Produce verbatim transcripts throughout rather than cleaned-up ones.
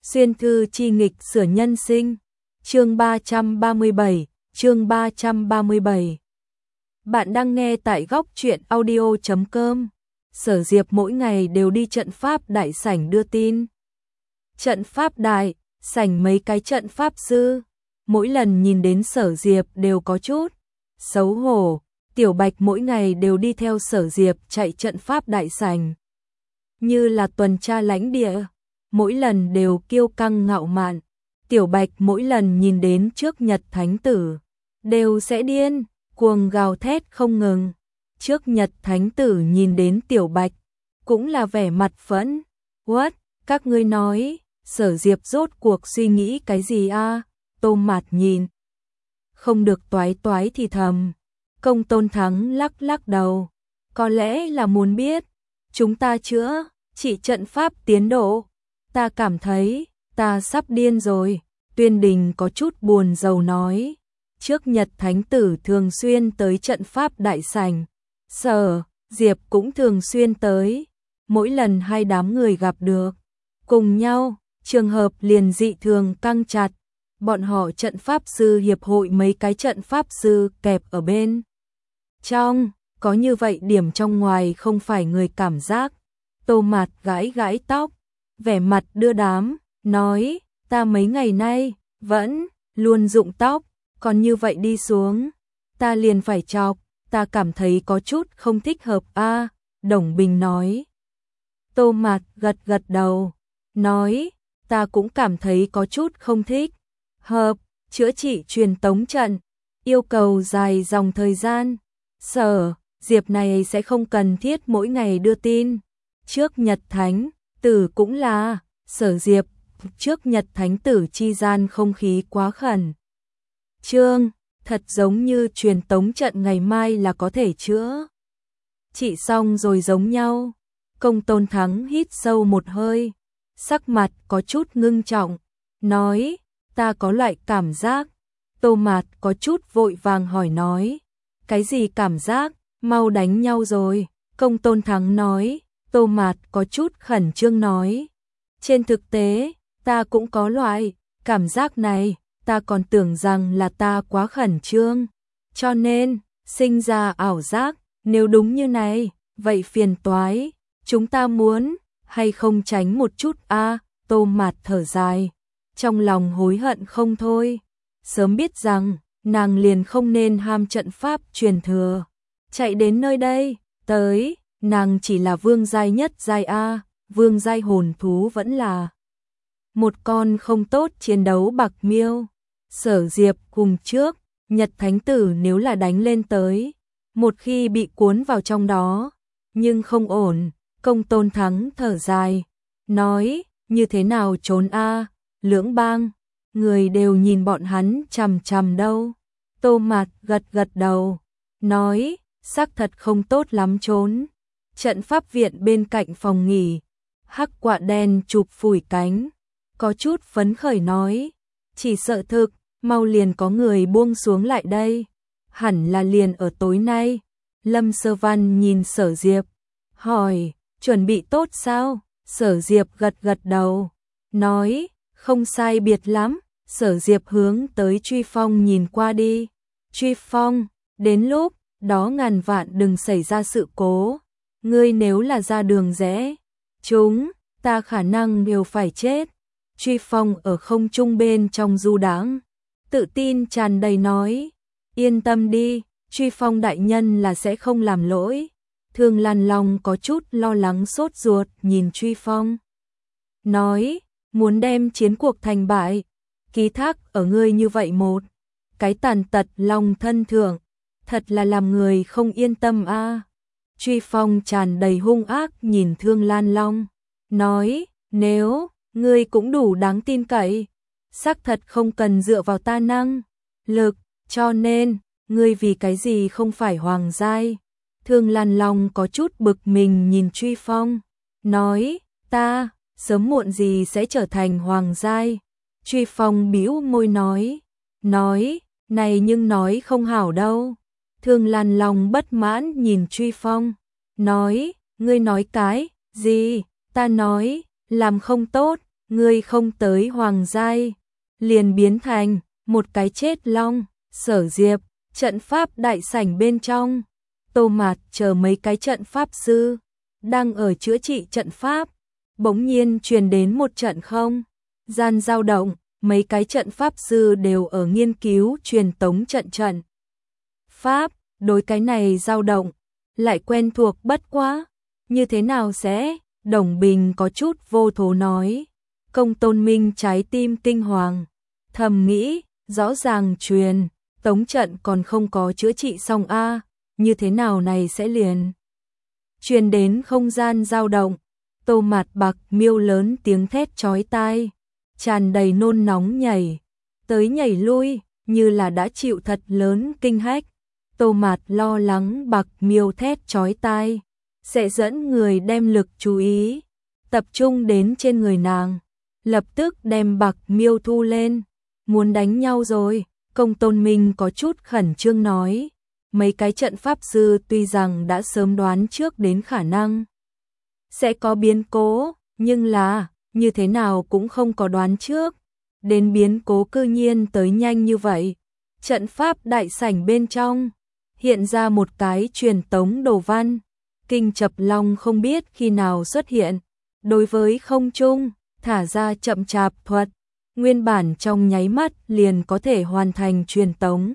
Xuyên thư chi nghịch sửa nhân sinh. Chương ba trăm ba mươi bảy, chương ba trăm ba mươi bảy. Bạn đang nghe tại góc truyện audio chấm com. Sở Diệp mỗi ngày đều đi trận pháp đại sảnh đưa tin. Trận pháp đại sảnh mấy cái trận pháp sư, mỗi lần nhìn đến Sở Diệp đều có chút xấu hổ. Tiểu Bạch mỗi ngày đều đi theo Sở Diệp chạy trận pháp đại sảnh, như là tuần tra lãnh địa, mỗi lần đều kiêu căng ngạo mạn. Tiểu Bạch mỗi lần nhìn đến trước Nhật Thánh Tử đều sẽ điên cuồng gào thét không ngừng. Trước Nhật Thánh Tử nhìn đến Tiểu Bạch cũng là vẻ mặt phẫn. What? Các ngươi nói Sở Diệp rốt cuộc suy nghĩ cái gì a? Tô Mạt nhìn không được toái toái thì thầm. Công Tôn Thắng lắc lắc đầu, có lẽ là muốn biết chúng ta chữa trị trận pháp tiến độ. Ta cảm thấy ta sắp điên rồi. Tuyên Đình có chút buồn rầu nói. Trước Nhật Thánh Tử thường xuyên tới trận pháp đại sảnh, Sở Diệp cũng thường xuyên tới. Mỗi lần hai đám người gặp được cùng nhau, trường hợp liền dị thường căng chặt. Bọn họ trận pháp sư hiệp hội mấy cái trận pháp sư kẹp ở bên trong, có như vậy điểm trong ngoài không phải người cảm giác. Tô Mạt gãi gãi tóc, vẻ mặt đưa đám, nói, ta mấy ngày nay vẫn luôn rụng tóc, còn như vậy đi xuống, ta liền phải chọc, ta cảm thấy có chút không thích hợp a. Đồng Bình nói. Tô Mạt gật gật đầu, nói, ta cũng cảm thấy có chút không thích hợp. Chữa trị truyền tống trận yêu cầu dài dòng thời gian, Sở Diệp này sẽ không cần thiết mỗi ngày đưa tin. Trước Nhật Thánh Tử cũng là, Sở Diệp trước Nhật Thánh Tử chi gian không khí quá khẩn trương, thật giống như truyền tống trận ngày mai là có thể chữa trị xong rồi giống nhau. Công Tôn Thắng hít sâu một hơi, sắc mặt có chút ngưng trọng, nói, ta có loại cảm giác. Tô Mạt có chút vội vàng hỏi nói, cái gì cảm giác? Mau đánh nhau rồi. Công Tôn Thắng nói. Tô Mạt có chút khẩn trương nói, trên thực tế ta cũng có loại cảm giác này, ta còn tưởng rằng là ta quá khẩn trương, cho nên sinh ra ảo giác. Nếu đúng như này, vậy phiền toái, chúng ta muốn hay không tránh một chút a? Tô Mạt thở dài, trong lòng hối hận không thôi. Sớm biết rằng nàng liền không nên ham trận pháp truyền thừa, chạy đến nơi đây tới. Nàng chỉ là vương giai nhất giai a, vương giai hồn thú vẫn là một con không tốt chiến đấu bạc miêu. Sở Diệp cùng trước Nhật Thánh Tử nếu là đánh lên tới, một khi bị cuốn vào trong đó, nhưng không ổn. Công Tôn Thắng thở dài, nói, như thế nào trốn a? Lưỡng bang người đều nhìn bọn hắn chằm chằm đâu. Tô Mạt gật gật đầu, nói, xác thật không tốt lắm trốn. Trận pháp viện bên cạnh phòng nghỉ, hắc quạ đen chụp phủi cánh, có chút phấn khởi nói, chỉ sợ thực mau liền có người buông xuống lại đây, hẳn là liền ở tối nay. Lâm Sơ Văn nhìn Sở Diệp, hỏi, chuẩn bị tốt sao? Sở Diệp gật gật đầu, nói, không sai biệt lắm. Sở Diệp hướng tới Truy Phong nhìn qua đi. Truy Phong, đến lúc đó ngàn vạn đừng xảy ra sự cố. Ngươi nếu là ra đường rẽ chúng ta khả năng đều phải chết. Truy Phong ở không trung bên trong du đãng, tự tin tràn đầy nói, yên tâm đi, Truy Phong đại nhân là sẽ không làm lỗi. Thương Lan Long có chút lo lắng sốt ruột nhìn Truy Phong, nói, muốn đem chiến cuộc thành bại ký thác ở ngươi như vậy một cái tàn tật lòng thân thượng, thật là làm người không yên tâm a. Truy Phong tràn đầy hung ác nhìn Thương Lan Long, nói, nếu ngươi cũng đủ đáng tin cậy, xác thật không cần dựa vào ta năng lực, cho nên ngươi vì cái gì không phải hoàng giai? Thương Lan Long có chút bực mình nhìn Truy Phong, nói, ta sớm muộn gì sẽ trở thành hoàng giai. Truy Phong bĩu môi nói, nói, này nhưng nói không hảo đâu. Thương Lan Long bất mãn nhìn Truy Phong, nói, ngươi nói cái gì? Ta nói, làm không tốt, ngươi không tới hoàng giai, liền biến thành một cái chết long. Sở Diệp, trận pháp đại sảnh bên trong, Tô Mạt chờ mấy cái trận pháp sư đang ở chữa trị trận pháp, bỗng nhiên truyền đến một trận không gian dao động, mấy cái trận pháp sư đều ở nghiên cứu truyền tống trận trận pháp, đối cái này dao động lại quen thuộc bất quá, như thế nào sẽ? Đồng Bình có chút vô thố nói. Công Tôn Minh trái tim kinh hoàng, thầm nghĩ, rõ ràng truyền tống trận còn không có chữa trị xong a, như thế nào này sẽ liền truyền đến không gian dao động. Tô Mạt Bạc Miêu lớn tiếng thét chói tai, tràn đầy nôn nóng nhảy tới nhảy lui, như là đã chịu thật lớn kinh hách. Tô Mạt lo lắng Bạc Miêu thét chói tai sẽ dẫn người đem lực chú ý tập trung đến trên người nàng, lập tức đem Bạc Miêu thu lên, muốn đánh nhau rồi. Công Tôn Minh có chút khẩn trương nói, mấy cái trận pháp sư tuy rằng đã sớm đoán trước đến khả năng sẽ có biến cố, nhưng là như thế nào cũng không có đoán trước đến biến cố cư nhiên tới nhanh như vậy. Trận pháp đại sảnh bên trong hiện ra một cái truyền tống đồ văn, Kinh Chập Long không biết khi nào xuất hiện, đối với không trung thả ra chậm chạp thuật, nguyên bản trong nháy mắt liền có thể hoàn thành truyền tống.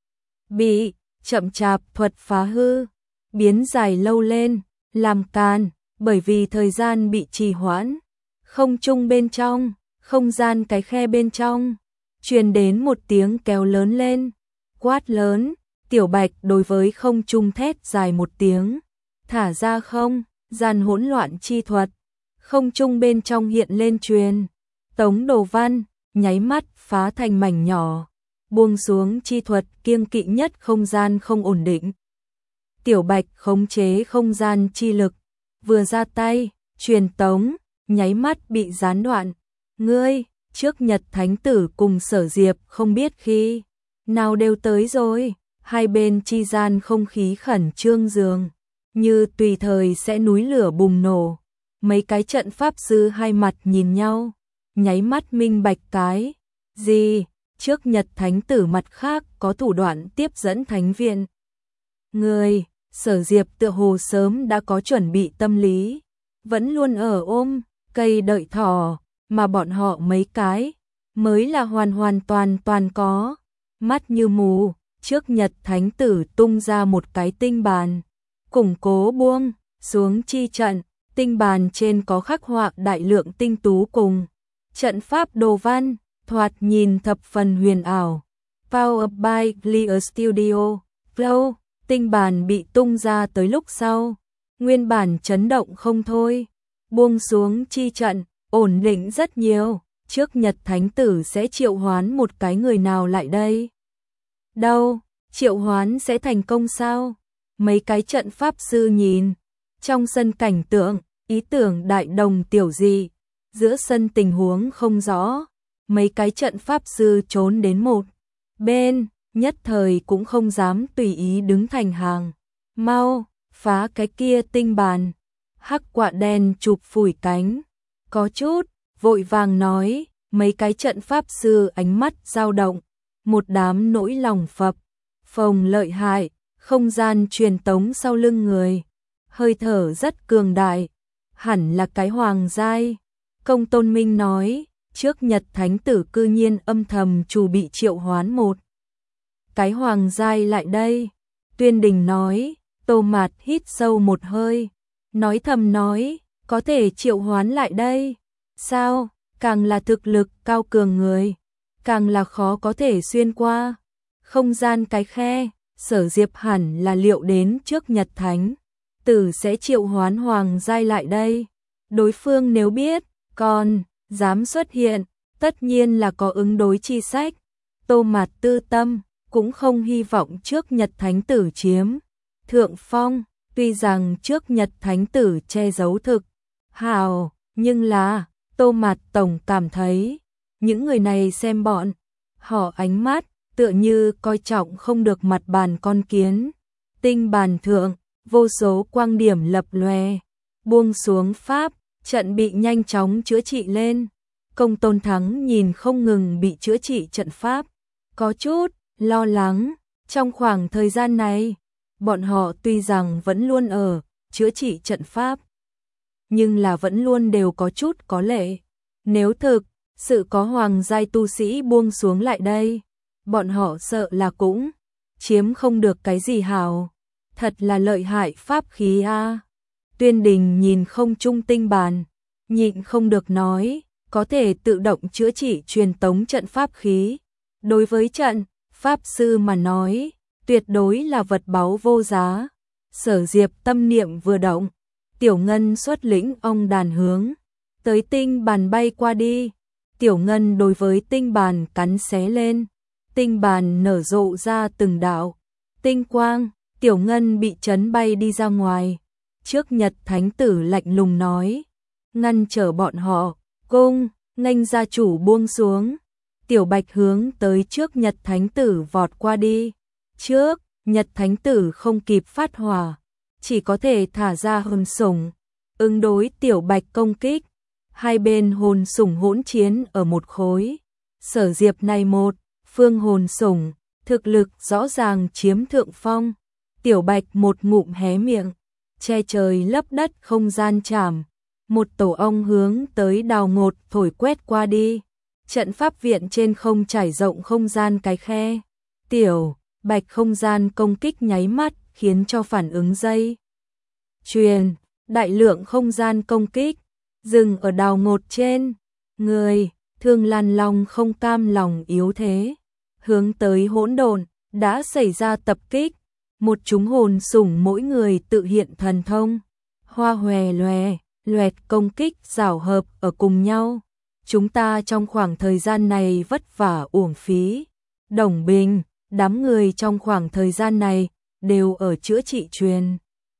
Bị chậm chạp thuật phá hư, biến dài lâu lên, làm càn, bởi vì thời gian bị trì hoãn. Không trung bên trong, không gian cái khe bên trong, truyền đến một tiếng kéo lớn lên, quát lớn, Tiểu Bạch đối với không trung thét dài một tiếng, thả ra không gian hỗn loạn chi thuật, không trung bên trong hiện lên truyền tống đồ văn, nháy mắt phá thành mảnh nhỏ, buông xuống chi thuật kiêng kỵ nhất không gian không ổn định. Tiểu Bạch khống chế không gian chi lực, vừa ra tay, truyền tống, nháy mắt bị gián đoạn. Ngươi, trước Nhật Thánh Tử cùng Sở Diệp không biết khi nào đều tới rồi, hai bên chi gian không khí khẩn trương dường như tùy thời sẽ núi lửa bùng nổ. Mấy cái trận pháp sư hai mặt nhìn nhau, nháy mắt minh bạch cái gì, trước Nhật Thánh Tử mặt khác có thủ đoạn tiếp dẫn thánh viện. Người, Sở Diệp tựa hồ sớm đã có chuẩn bị tâm lý, vẫn luôn ở ôm cây đợi thỏ, mà bọn họ mấy cái mới là hoàn hoàn toàn toàn có mắt như mù. Trước Nhật Thánh Tử tung ra một cái tinh bàn, củng cố buông xuống chi trận, tinh bàn trên có khắc họa đại lượng tinh tú cùng trận pháp đồ văn, thoạt nhìn thập phần huyền ảo. Powered by Clear Studio, Flow, tinh bàn bị tung ra tới lúc sau, nguyên bản chấn động không thôi, buông xuống chi trận, ổn định rất nhiều. Trước Nhật Thánh Tử sẽ triệu hoán một cái người nào lại đây? Đâu, triệu hoán sẽ thành công sao? Mấy cái trận pháp sư nhìn trong sân cảnh tượng, ý tưởng đại đồng tiểu dị, giữa sân tình huống không rõ, mấy cái trận pháp sư trốn đến một bên, nhất thời cũng không dám tùy ý đứng thành hàng. Mau, phá cái kia tinh bàn. Hắc quạ đen chụp phủi cánh, có chút vội vàng nói, mấy cái trận pháp sư ánh mắt dao động, một đám nỗi lòng phập phồng lợi hại, không gian truyền tống sau lưng người, hơi thở rất cường đại, hẳn là cái hoàng giai. Công Tôn Minh nói, trước Nhật Thánh Tử cư nhiên âm thầm chủ bị triệu hoán một cái hoàng giai lại đây. Tuyên Đình nói. Tô Mạt hít sâu một hơi, nói thầm nói, có thể triệu hoán lại đây. Sao, càng là thực lực cao cường người, càng là khó có thể xuyên qua không gian cái khe. Sở Diệp hẳn là liệu đến trước Nhật Thánh Tử sẽ triệu hoán hoàng giai lại đây. Đối phương nếu biết, còn dám xuất hiện, tất nhiên là có ứng đối chi sách. Tô Mạt tư tâm, cũng không hy vọng trước Nhật Thánh Tử chiếm thượng phong, tuy rằng trước Nhật Thánh Tử che giấu thực hào, nhưng là Tô Mạt tổng cảm thấy những người này xem bọn họ ánh mắt tựa như coi trọng không được mặt bàn con kiến. Tinh bàn thượng, vô số quang điểm lập lòe, buông xuống pháp, trận bị nhanh chóng chữa trị lên. Công Tôn Thắng nhìn không ngừng bị chữa trị trận pháp, có chút lo lắng. Trong khoảng thời gian này, bọn họ tuy rằng vẫn luôn ở chữa trị trận pháp, nhưng là vẫn luôn đều có chút có lệ. Nếu thực sự có hoàng giai tu sĩ buông xuống lại đây, bọn họ sợ là cũng chiếm không được cái gì hảo. Thật là lợi hại pháp khí a. Tuyên Đình nhìn không trung tinh bàn, nhịn không được nói, có thể tự động chữa trị truyền tống trận pháp khí. Đối với trận pháp sư mà nói, tuyệt đối là vật báu vô giá. Sở Diệp tâm niệm vừa động, Tiểu Ngân xuất lĩnh ông đàn hướng tới tinh bàn bay qua đi. Tiểu Ngân đối với tinh bàn cắn xé lên, tinh bàn nở rộ ra từng đạo tinh quang, Tiểu Ngân bị chấn bay đi ra ngoài. Trước Nhật Thánh Tử lạnh lùng nói, ngăn trở bọn họ, cung nghênh gia chủ buông xuống. Tiểu Bạch hướng tới trước Nhật Thánh Tử vọt qua đi. Trước Nhật Thánh Tử không kịp phát hỏa, chỉ có thể thả ra hồn sủng ứng đối Tiểu Bạch công kích. Hai bên hồn sủng hỗn chiến ở một khối. Sở Diệp này một phương hồn sủng, thực lực rõ ràng chiếm thượng phong. Tiểu Bạch một ngụm hé miệng, che trời lấp đất không gian chảm, một tổ ong hướng tới Đào Ngột thổi quét qua đi. Trận pháp viện trên không trải rộng không gian cái khe. Tiểu Bạch không gian công kích nháy mắt khiến cho phản ứng dây chuyền, đại lượng không gian công kích dừng ở Đào Ngột trên người. Thương Lan Long không cam lòng yếu thế, hướng tới hỗn độn đã xảy ra tập kích. Một chúng hồn sủng mỗi người tự hiện thần thông, hoa hòe loè loẹt công kích rảo hợp ở cùng nhau. Chúng ta trong khoảng thời gian này vất vả uổng phí. Đồng Bình, đám người trong khoảng thời gian này đều ở chữa trị truyền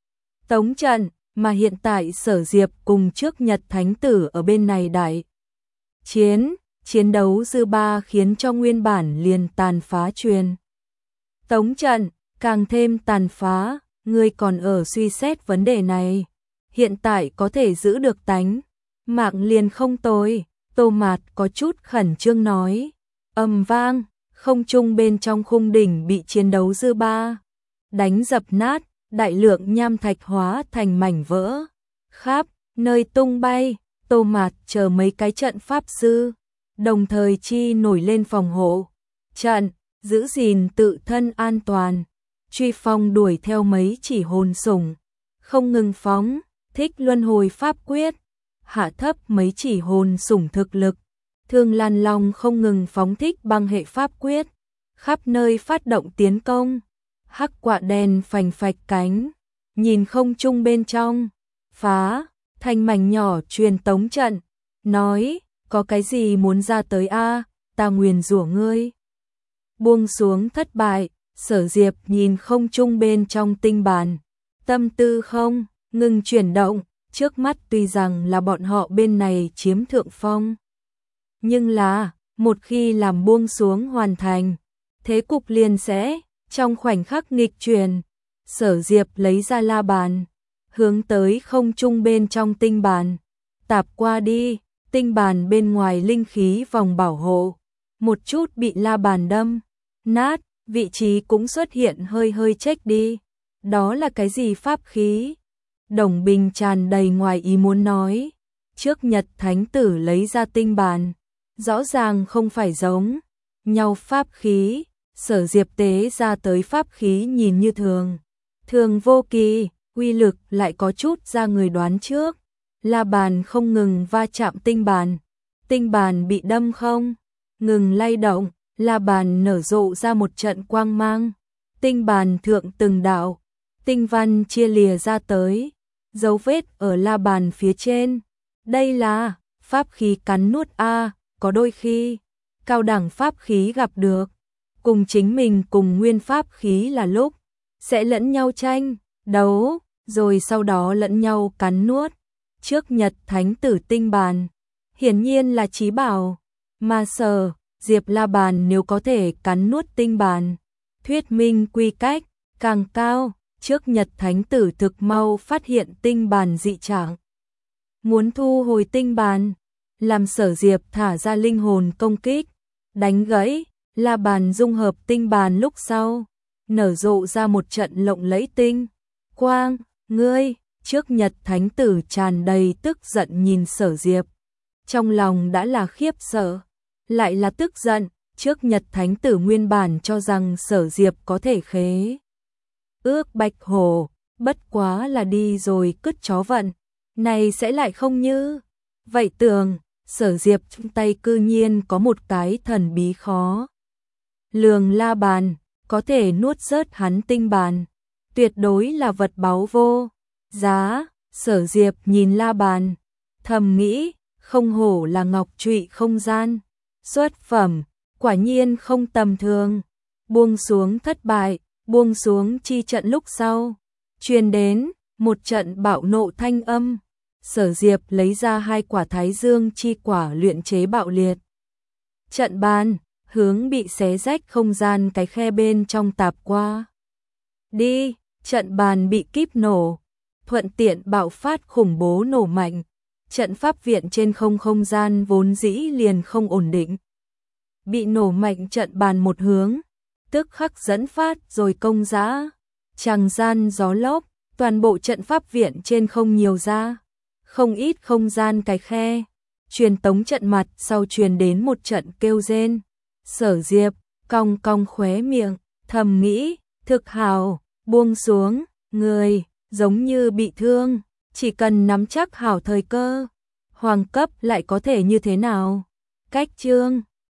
tống trận, mà hiện tại Sở Diệp cùng trước Nhật Thánh Tử ở bên này đại chiến, chiến đấu dư ba khiến cho nguyên bản liền tàn phá truyền tống trận càng thêm tàn phá. Ngươi còn ở suy xét vấn đề này, hiện tại có thể giữ được tánh mạng liền không tồi. Tô Mạt có chút khẩn trương nói. Ầm vang, không trung bên trong khung đỉnh bị chiến đấu dư ba đánh dập nát, đại lượng nham thạch hóa thành mảnh vỡ, khắp nơi tung bay. Tô Mạt chờ mấy cái trận pháp sư, đồng thời chi nổi lên phòng hộ trận, giữ gìn tự thân an toàn. Truy Phong đuổi theo mấy chỉ hồn sủng, không ngừng phóng thích luân hồi pháp quyết, hạ thấp mấy chỉ hồn sủng thực lực. Thương Lan Long không ngừng phóng thích băng hệ pháp quyết, khắp nơi phát động tiến công. Hắc quạ đen phành phạch cánh, nhìn không trung bên trong, phá thành mảnh nhỏ truyền tống trận, nói, có cái gì muốn ra tới a, ta nguyền rủa ngươi. Buông xuống thất bại. Sở Diệp nhìn không trung bên trong tinh bàn, tâm tư không ngừng chuyển động. Trước mắt tuy rằng là bọn họ bên này chiếm thượng phong, nhưng là một khi làm buông xuống hoàn thành, thế cục liền sẽ trong khoảnh khắc nghịch chuyển. Sở Diệp lấy ra la bàn, hướng tới không trung bên trong tinh bàn tạp qua đi. Tinh bàn bên ngoài linh khí vòng bảo hộ một chút bị la bàn đâm nát, vị trí cũng xuất hiện hơi hơi chếch đi. Đó là cái gì pháp khí? Đồng Bình tràn đầy ngoài ý muốn nói. Trước Nhật Thánh Tử lấy ra tinh bàn, rõ ràng không phải giống nhau pháp khí. Sở Diệp tế ra tới pháp khí nhìn như thường, thường vô kỳ, uy lực lại có chút ra người đoán trước. La bàn không ngừng va chạm tinh bàn, tinh bàn bị đâm không ngừng lay động. La bàn nở rộ ra một trận quang mang, tinh bàn thượng từng đạo tinh văn chia lìa ra tới, dấu vết ở la bàn phía trên. Đây là pháp khí cắn nuốt a, có đôi khi cao đẳng pháp khí gặp được cùng chính mình cùng nguyên pháp khí là lúc sẽ lẫn nhau tranh đấu, rồi sau đó lẫn nhau cắn nuốt. Trước Nhật Thánh Tử tinh bàn hiển nhiên là chí bảo, mà Sở Diệp la bàn nếu có thể cắn nuốt tinh bàn, thuyết minh quy cách càng cao. Trước Nhật Thánh Tử thực mau phát hiện tinh bàn dị trạng, muốn thu hồi tinh bàn. làm Sở Diệp thả ra linh hồn công kích, đánh gãy, la bàn dung hợp tinh bàn lúc sau, nở rộ ra một trận lộng lẫy tinh quang, ngươi, trước Nhật Thánh Tử tràn đầy tức giận nhìn Sở Diệp. Trong lòng đã là khiếp sợ, lại là tức giận, trước Nhật Thánh Tử nguyên bản cho rằng Sở Diệp có thể khế ước Bạch Hổ, bất quá là đi rồi cứt chó vận, này sẽ lại không như vậy tưởng, Sở Diệp trong tay cư nhiên có một cái thần bí khó lường la bàn, có thể nuốt rớt hắn tinh bàn, tuyệt đối là vật báu vô giá. Sở Diệp nhìn la bàn, thầm nghĩ, không hổ là ngọc trụy không gian xuất phẩm, quả nhiên không tầm thường. Buông xuống thất bại, buông xuống chi trận lúc sau, truyền đến một trận bạo nộ thanh âm. Sở Diệp lấy ra hai quả Thái Dương chi quả luyện chế bạo liệt trận bàn, hướng bị xé rách không gian cái khe bên trong tạp qua đi, trận bàn bị kíp nổ, thuận tiện bạo phát khủng bố nổ mạnh. Trận pháp viện trên không không gian vốn dĩ liền không ổn định, bị nổ mạnh trận bàn một hướng, tức khắc dẫn phát rồi công dã, tràng gian gió lốc, toàn bộ trận pháp viện trên không nhiều ra, không ít không gian cái khe, truyền tống trận mặt sau truyền đến một trận kêu rên. Sở Diệp cong cong khóe miệng, thầm nghĩ, thực hào, buông xuống, người giống như bị thương, chỉ cần nắm chắc hảo thời cơ, hoàng cấp lại có thể như thế nào? Cách chương